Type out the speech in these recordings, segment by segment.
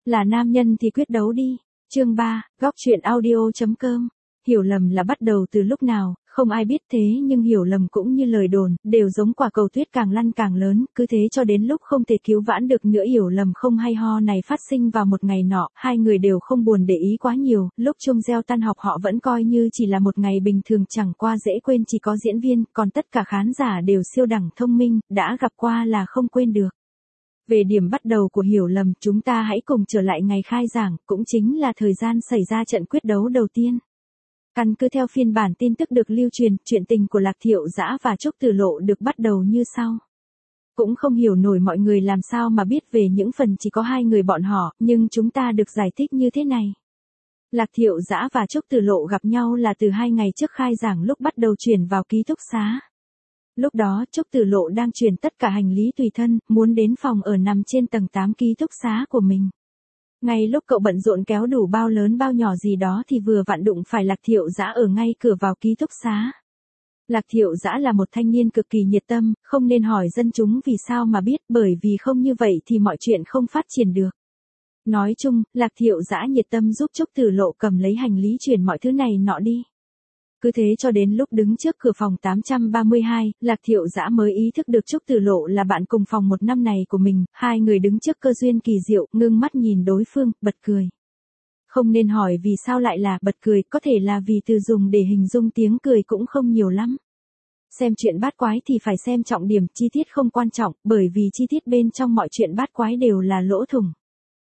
Là nam nhân thì quyết đấu đi. Chương 3, góc truyện audio.com. Hiểu lầm là bắt đầu từ lúc nào, không ai biết thế nhưng hiểu lầm cũng như lời đồn, đều giống quả cầu tuyết càng lăn càng lớn, cứ thế cho đến lúc không thể cứu vãn được nữa. Hiểu lầm không hay ho này phát sinh vào một ngày nọ, hai người đều không buồn để ý quá nhiều, lúc chung reo tan học họ vẫn coi như chỉ là một ngày bình thường, chẳng qua dễ quên chỉ có diễn viên, còn tất cả khán giả đều siêu đẳng thông minh, đã gặp qua là không quên được. Về điểm bắt đầu của hiểu lầm, chúng ta hãy cùng trở lại ngày khai giảng, cũng chính là thời gian xảy ra trận quyết đấu đầu tiên. Căn cứ theo phiên bản tin tức được lưu truyền, chuyện tình của Lạc Thiệu Dã và Trúc Tử Lộ được bắt đầu như sau. Cũng không hiểu nổi mọi người làm sao mà biết về những phần chỉ có hai người bọn họ, nhưng chúng ta được giải thích như thế này. Lạc Thiệu Dã và Trúc Tử Lộ gặp nhau là từ 2 ngày trước khai giảng lúc bắt đầu chuyển vào ký túc xá. Lúc đó Trúc Tử Lộ đang chuyển tất cả hành lý tùy thân, muốn đến phòng ở nằm trên tầng 8 ký túc xá của mình. Ngay lúc cậu bận rộn kéo đủ bao lớn bao nhỏ gì đó thì vừa vặn đụng phải Lạc Thiệu Dã ở ngay cửa vào ký túc xá. Lạc Thiệu Dã là một thanh niên cực kỳ nhiệt tâm, không nên hỏi dân chúng vì sao mà biết, bởi vì không như vậy thì mọi chuyện không phát triển được. Nói chung, Lạc Thiệu Dã nhiệt tâm giúp Trúc Tử Lộ cầm lấy hành lý chuyển mọi thứ này nọ đi. Cứ thế cho đến lúc đứng trước cửa phòng 832, Lạc Thiệu Dã mới ý thức được Trúc Tử Lộ là bạn cùng phòng một năm này của mình, hai người đứng trước cơ duyên kỳ diệu, ngưng mắt nhìn đối phương, bật cười. Không nên hỏi vì sao lại là bật cười, có thể là vì từ dùng để hình dung tiếng cười cũng không nhiều lắm. Xem chuyện bát quái thì phải xem trọng điểm, chi tiết không quan trọng, bởi vì chi tiết bên trong mọi chuyện bát quái đều là lỗ thủng.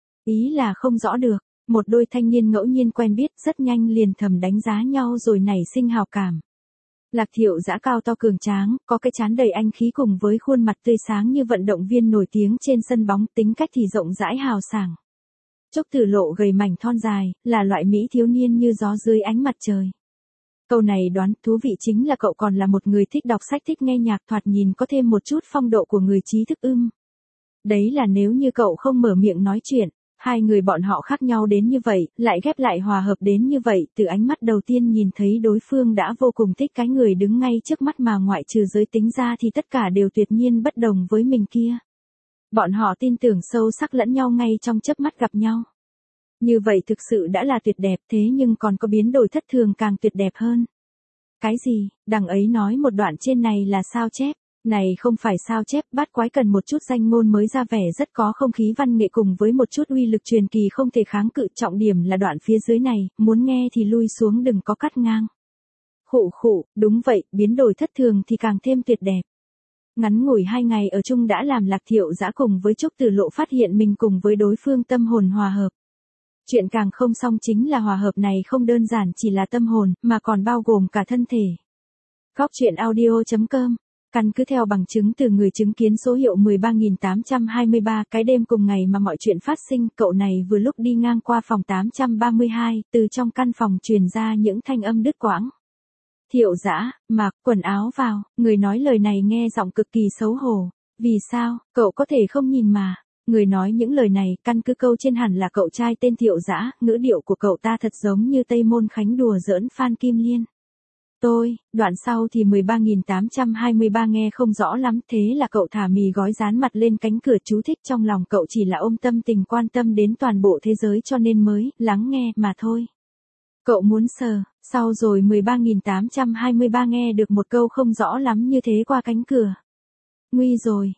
Ý là không rõ được. Một đôi thanh niên ngẫu nhiên quen biết, rất nhanh liền thầm đánh giá nhau rồi nảy sinh hào cảm. Lạc Thiệu Dã cao to cường tráng, có cái trán đầy anh khí cùng với khuôn mặt tươi sáng như vận động viên nổi tiếng trên sân bóng, tính cách thì rộng rãi hào sảng. Trúc Tử Lộ gầy mảnh thon dài, là loại mỹ thiếu niên như gió dưới ánh mặt trời. Câu này đoán thú vị chính là cậu còn là một người thích đọc sách, thích nghe nhạc, thoạt nhìn có thêm một chút phong độ của người trí thức. Đấy là nếu như cậu không mở miệng nói chuyện. Hai người bọn họ khác nhau đến như vậy, lại ghép lại hòa hợp đến như vậy, từ ánh mắt đầu tiên nhìn thấy đối phương đã vô cùng thích cái người đứng ngay trước mắt mà ngoại trừ giới tính ra thì tất cả đều tuyệt nhiên bất đồng với mình kia. Bọn họ tin tưởng sâu sắc lẫn nhau ngay trong chớp mắt gặp nhau. Như vậy thực sự đã là tuyệt đẹp, thế nhưng còn có biến đổi thất thường càng tuyệt đẹp hơn. Cái gì? Đằng ấy nói một đoạn trên này là sao chép. Này không phải sao chép, bát quái cần một chút danh ngôn mới ra vẻ rất có không khí văn nghệ cùng với một chút uy lực truyền kỳ không thể kháng cự, trọng điểm là đoạn phía dưới này, muốn nghe thì lui xuống đừng có cắt ngang. Khụ khụ, đúng vậy, biến đổi thất thường thì càng thêm tuyệt đẹp. Ngắn ngủi 2 ngày ở chung đã làm Lạc Thiệu Dã cùng với Trúc Tử Lộ phát hiện mình cùng với đối phương tâm hồn hòa hợp. Chuyện càng không xong chính là hòa hợp này không đơn giản chỉ là tâm hồn, mà còn bao gồm cả thân thể. Góc truyện audio.com. Căn cứ theo bằng chứng từ người chứng kiến số hiệu 13.823, cái đêm cùng ngày mà mọi chuyện phát sinh, cậu này vừa lúc đi ngang qua phòng 832, từ trong căn phòng truyền ra những thanh âm đứt quãng. Thiệu Dã, mặc quần áo vào, người nói lời này nghe giọng cực kỳ xấu hổ. Vì sao, cậu có thể không nhìn mà. Người nói những lời này, căn cứ câu trên hẳn là cậu trai tên Thiệu Dã, ngữ điệu của cậu ta thật giống như Tây Môn Khánh đùa giỡn Phan Kim Liên. Đoạn sau thì 13.823 nghe không rõ lắm, thế là cậu thả mì gói dán mặt lên cánh cửa, chú thích trong lòng cậu chỉ là ôm tâm tình quan tâm đến toàn bộ thế giới cho nên mới lắng nghe mà thôi. Cậu muốn sờ, sau rồi 13.823 nghe được một câu không rõ lắm như thế qua cánh cửa. Nguy rồi,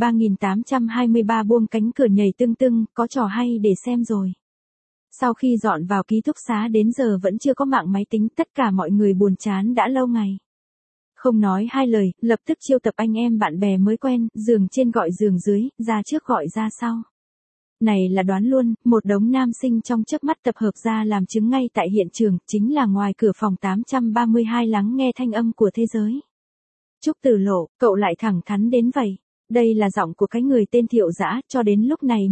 13.823 buông cánh cửa nhảy tưng tưng, có trò hay để xem rồi. Sau khi dọn vào ký túc xá đến giờ vẫn chưa có mạng máy tính, tất cả mọi người buồn chán đã lâu ngày. Không nói hai lời, lập tức chiêu tập anh em bạn bè mới quen, giường trên gọi giường dưới, ra trước gọi ra sau. Này là đoán luôn, một đống nam sinh trong chớp mắt tập hợp ra làm chứng ngay tại hiện trường, chính là ngoài cửa phòng 832 lắng nghe thanh âm của thế giới. Trúc Tử Lộ, cậu lại thẳng thắn đến vậy. Đây là giọng của cái người tên Thiệu Dã, cho đến lúc này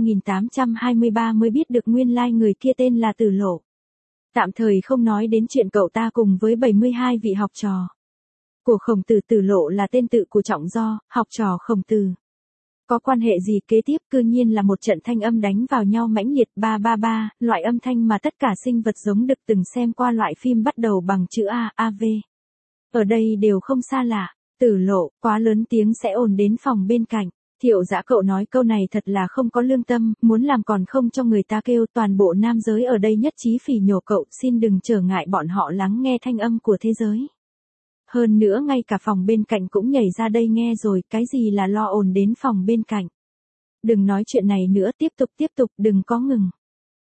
13.823 mới biết được nguyên lai người kia tên là Tử Lộ. Tạm thời không nói đến chuyện cậu ta cùng với 72 vị học trò của Khổng Tử. Tử Lộ là tên tự của Trọng Do, học trò Khổng Tử. Có quan hệ gì kế tiếp, cư nhiên là một trận thanh âm đánh vào nhau mãnh liệt, ba ba ba, loại âm thanh mà tất cả sinh vật giống được từng xem qua loại phim bắt đầu bằng chữ A, AV. Ở đây đều không xa lạ. Tử Lộ, quá lớn tiếng sẽ ồn đến phòng bên cạnh. Thiệu Dã cậu nói câu này thật là không có lương tâm, muốn làm còn không cho người ta kêu, toàn bộ nam giới ở đây nhất trí phỉ nhổ cậu, xin đừng trở ngại bọn họ lắng nghe thanh âm của thế giới. Hơn nữa ngay cả phòng bên cạnh cũng nhảy ra đây nghe rồi, cái gì là lo ồn đến phòng bên cạnh. Đừng nói chuyện này nữa, tiếp tục, đừng có ngừng.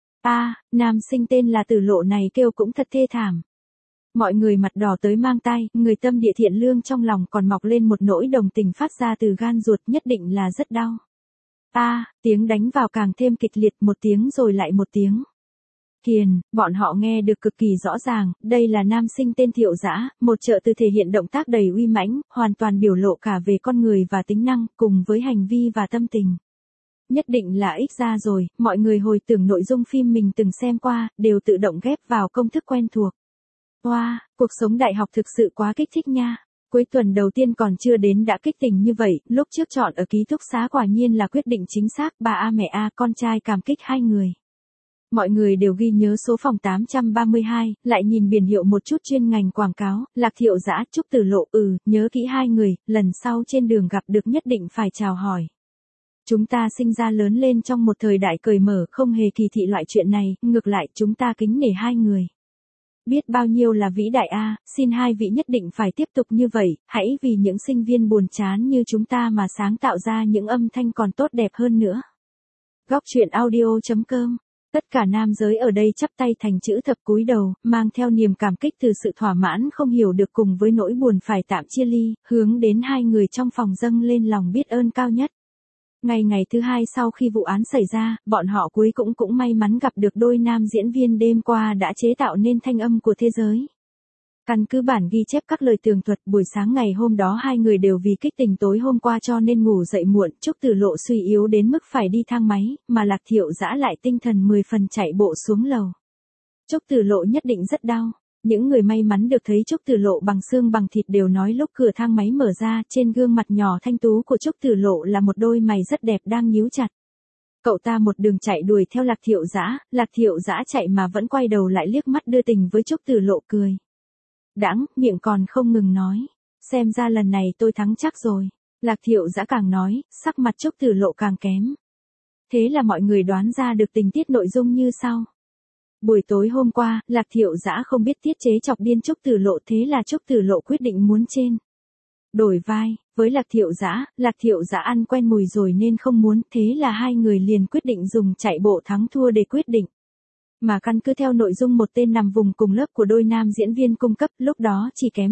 Nam sinh tên là Tử Lộ này kêu cũng thật thê thảm. Mọi người mặt đỏ tới mang tay, người tâm địa thiện lương trong lòng còn mọc lên một nỗi đồng tình phát ra từ gan ruột, nhất định là rất đau. Tiếng đánh vào càng thêm kịch liệt, một tiếng rồi lại một tiếng. Kiền, bọn họ nghe được cực kỳ rõ ràng, đây là nam sinh tên Thiệu Dã, một trợ từ thể hiện động tác đầy uy mãnh, hoàn toàn biểu lộ cả về con người và tính năng, cùng với hành vi và tâm tình. Nhất định là ích ra rồi, mọi người hồi tưởng nội dung phim mình từng xem qua, đều tự động ghép vào công thức quen thuộc. Cuộc sống đại học thực sự quá kích thích nha. Cuối tuần đầu tiên còn chưa đến đã kích tình như vậy, lúc trước chọn ở ký túc xá quả nhiên là quyết định chính xác, ba mẹ con trai cảm kích hai người. Mọi người đều ghi nhớ số phòng 832, lại nhìn biển hiệu một chút chuyên ngành quảng cáo, Lạc Thiệu Dã, Trúc Tử Lộ, nhớ kỹ hai người, lần sau trên đường gặp được nhất định phải chào hỏi. Chúng ta sinh ra lớn lên trong một thời đại cởi mở, không hề kỳ thị loại chuyện này, ngược lại chúng ta kính nể hai người. Biết bao nhiêu là vĩ đại xin hai vị nhất định phải tiếp tục như vậy, hãy vì những sinh viên buồn chán như chúng ta mà sáng tạo ra những âm thanh còn tốt đẹp hơn nữa. Góc truyện audio.com. Tất cả nam giới ở đây chắp tay thành chữ thập cúi đầu, mang theo niềm cảm kích từ sự thỏa mãn không hiểu được cùng với nỗi buồn phải tạm chia ly, hướng đến hai người trong phòng dâng lên lòng biết ơn cao nhất. Ngày thứ hai sau khi vụ án xảy ra, bọn họ cuối cũng may mắn gặp được đôi nam diễn viên đêm qua đã chế tạo nên thanh âm của thế giới. Căn cứ bản ghi chép các lời tường thuật, buổi sáng ngày hôm đó hai người đều vì kích tình tối hôm qua cho nên ngủ dậy muộn, Trúc Tử Lộ suy yếu đến mức phải đi thang máy, mà Lạc Thiệu Dã lại tinh thần 10 phần chạy bộ xuống lầu. Trúc Tử Lộ nhất định rất đau. Những người may mắn được thấy Trúc Tử Lộ bằng xương bằng thịt đều nói lúc cửa thang máy mở ra, trên gương mặt nhỏ thanh tú của Trúc Tử Lộ là một đôi mày rất đẹp đang nhíu chặt. Cậu ta một đường chạy đuổi theo Lạc Thiệu Dã chạy mà vẫn quay đầu lại liếc mắt đưa tình với Trúc Tử Lộ cười. Đãng, miệng còn không ngừng nói. Xem ra lần này tôi thắng chắc rồi. Lạc Thiệu Dã càng nói, sắc mặt Trúc Tử Lộ càng kém. Thế là mọi người đoán ra được tình tiết nội dung như sau. Buổi tối hôm qua, Lạc Thiệu Dã không biết tiết chế chọc điên Trúc Tử Lộ, thế là Trúc Tử Lộ quyết định muốn đổi vai, với Lạc Thiệu Dã ăn quen mùi rồi nên không muốn, thế là hai người liền quyết định dùng chạy bộ thắng thua để quyết định. Mà căn cứ theo nội dung một tên nằm vùng cùng lớp của đôi nam diễn viên cung cấp, lúc đó chỉ kém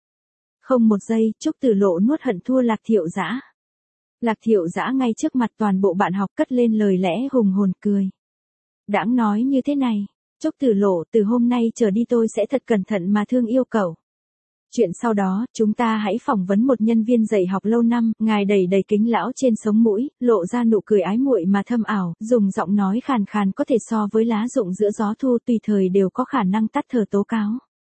không một giây, Trúc Tử Lộ nuốt hận thua Lạc Thiệu Dã. Lạc Thiệu Dã ngay trước mặt toàn bộ bạn học cất lên lời lẽ hùng hồn cười. Đãng nói như thế này, Trúc Tử Lộ, từ hôm nay trở đi tôi sẽ thật cẩn thận mà thương yêu cậu. Chuyện sau đó, chúng ta hãy phỏng vấn một nhân viên dạy học lâu năm, ngài đầy kính lão trên sống mũi, lộ ra nụ cười ái muội mà thâm ảo, dùng giọng nói khàn khàn có thể so với lá rụng giữa gió thu, tùy thời đều có khả năng tắt thở tố cáo.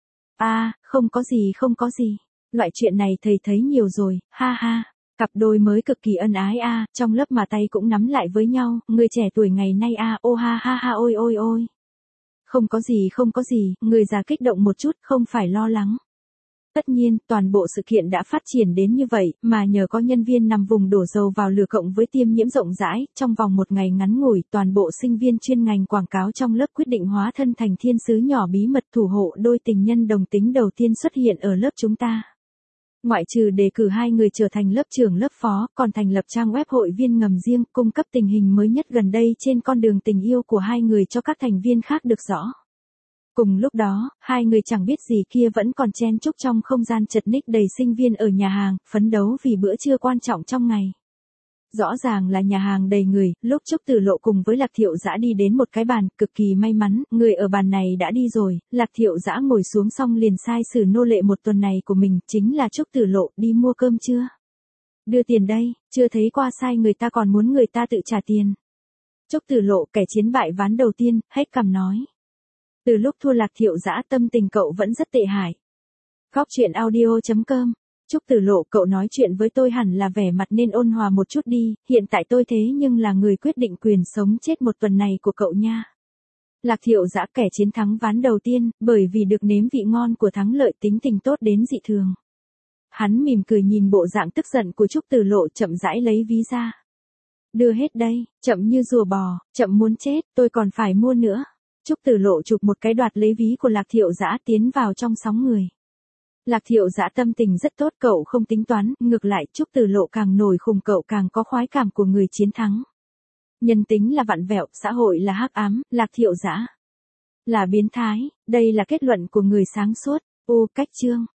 Không có gì. Loại chuyện này thầy thấy nhiều rồi, ha ha. Cặp đôi mới cực kỳ ân ái trong lớp mà tay cũng nắm lại với nhau, người trẻ tuổi ngày nay ô ha ha ha ôi ôi ôi. Không có gì, người già kích động một chút, không phải lo lắng. Tất nhiên, toàn bộ sự kiện đã phát triển đến như vậy, mà nhờ có nhân viên nằm vùng đổ dầu vào lửa cộng với tiêm nhiễm rộng rãi, trong vòng một ngày ngắn ngủi, toàn bộ sinh viên chuyên ngành quảng cáo trong lớp quyết định hóa thân thành thiên sứ nhỏ bí mật thủ hộ đôi tình nhân đồng tính đầu tiên xuất hiện ở lớp chúng ta. Ngoại trừ đề cử hai người trở thành lớp trưởng lớp phó, còn thành lập trang web hội viên ngầm riêng, cung cấp tình hình mới nhất gần đây trên con đường tình yêu của hai người cho các thành viên khác được rõ. Cùng lúc đó, hai người chẳng biết gì kia vẫn còn chen chúc trong không gian chật ních đầy sinh viên ở nhà hàng, phấn đấu vì bữa trưa quan trọng trong ngày. Rõ ràng là nhà hàng đầy người, lúc Trúc Tử Lộ cùng với Lạc Thiệu Dã đi đến một cái bàn, cực kỳ may mắn, người ở bàn này đã đi rồi, Lạc Thiệu Dã ngồi xuống xong liền sai sử nô lệ một tuần này của mình, chính là Trúc Tử Lộ, đi mua cơm chưa? Đưa tiền đây, chưa thấy qua sai người ta còn muốn người ta tự trả tiền. Trúc Tử Lộ, kẻ chiến bại ván đầu tiên, hết cằm nói. Từ lúc thua Lạc Thiệu Dã tâm tình cậu vẫn rất tệ hại. Góc truyện audio.com. Trúc Tử Lộ, cậu nói chuyện với tôi hẳn là vẻ mặt nên ôn hòa một chút đi, hiện tại tôi thế nhưng là người quyết định quyền sống chết một tuần này của cậu nha. Lạc Thiệu Dã, kẻ chiến thắng ván đầu tiên, bởi vì được nếm vị ngon của thắng lợi tính tình tốt đến dị thường. Hắn mỉm cười nhìn bộ dạng tức giận của Trúc Tử Lộ, chậm rãi lấy ví ra. Đưa hết đây, chậm như rùa bò, chậm muốn chết, tôi còn phải mua nữa. Trúc Tử Lộ chụp một cái đoạt lấy ví của Lạc Thiệu Dã tiến vào trong sóng người. Lạc Thiệu Dã tâm tình rất tốt, cậu không tính toán, ngược lại Trúc Tử Lộ càng nổi khùng cậu càng có khoái cảm của người chiến thắng. Nhân tính là vặn vẹo, xã hội là hắc ám, Lạc Thiệu Dã là biến thái, đây là kết luận của người sáng suốt. Ô cách chương